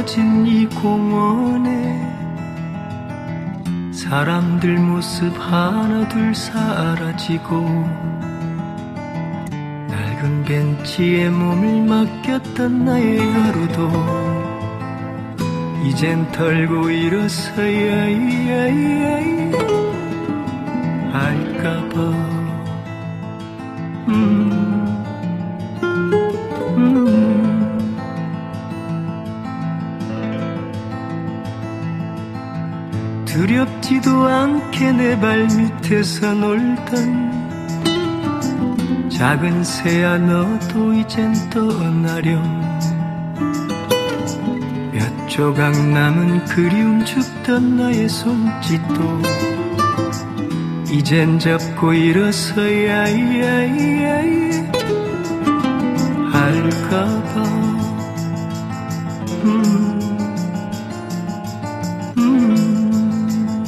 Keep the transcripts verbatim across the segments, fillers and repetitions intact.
어두워진 이 공원에 사람들 모습 하나둘 사라지고 낡은 벤치에 몸을 맡겼던 나의 하루도 이젠 털고 일어서야 할까봐. 음, 음. 두렵지도 않게 내 발밑에서 놀던 작은 새야 너도 이젠 떠나렴. 몇 조각 남은 그리움 죽던 나의 손짓도 이젠 접고 일어서야 할까봐. 음, 음.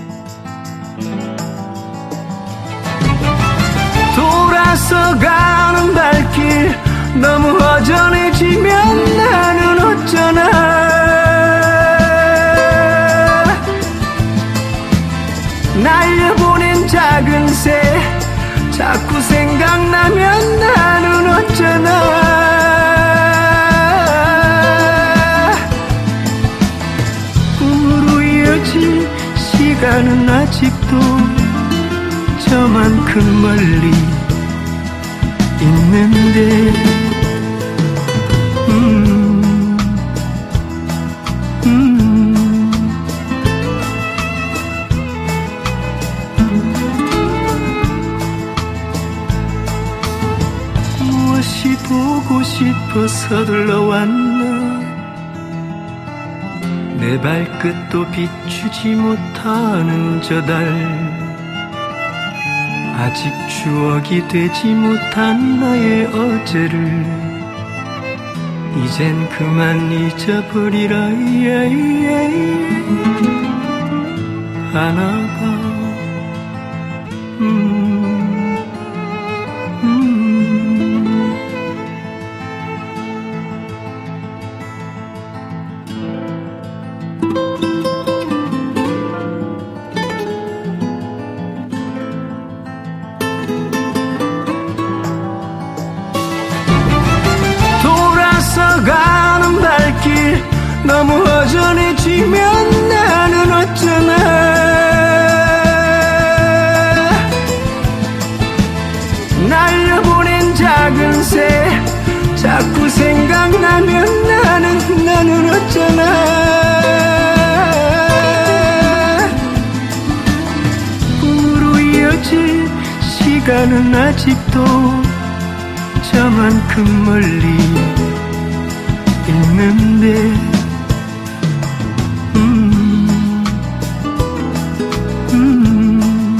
돌아서 가는 발길 너무 허전해지면 나는 어쩌나. 날려보낸 작은 새 자꾸 생각나면 나는 어쩌나. 꿈으로 이어진 시간은 아직도 저만큼 멀리 있는데 음, 음. 무엇이 보고 싶어 서둘러 왔나. 내 발끝도 비추지 못하는 저 달 아직 추억이 되지 못한 나의 어제를 이젠 그만 잊어버리라 하나봐. 음, 음. 가는 발길 너무 허전해지면 나는 어쩌나. 날려보낸 작은 새 자꾸 생각나면 나는 나는 어쩌나. 꿈으로 이어질 시간은 아직도 저만큼 멀리 있는데 음, 음.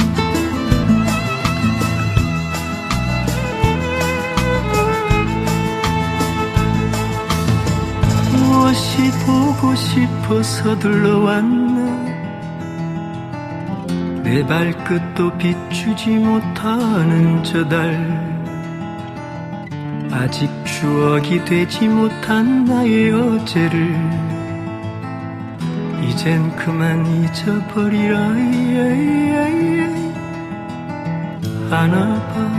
무엇이 보고 싶어 서둘러 왔나. 내 발끝도 비추지 못하는 저 달 아직 추억이 되지 못한 나의 어제를 이젠 그만 잊어버리라 하나봐.